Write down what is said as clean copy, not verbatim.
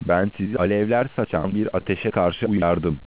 Ben sizi alevler saçan bir ateşe karşı uyardım.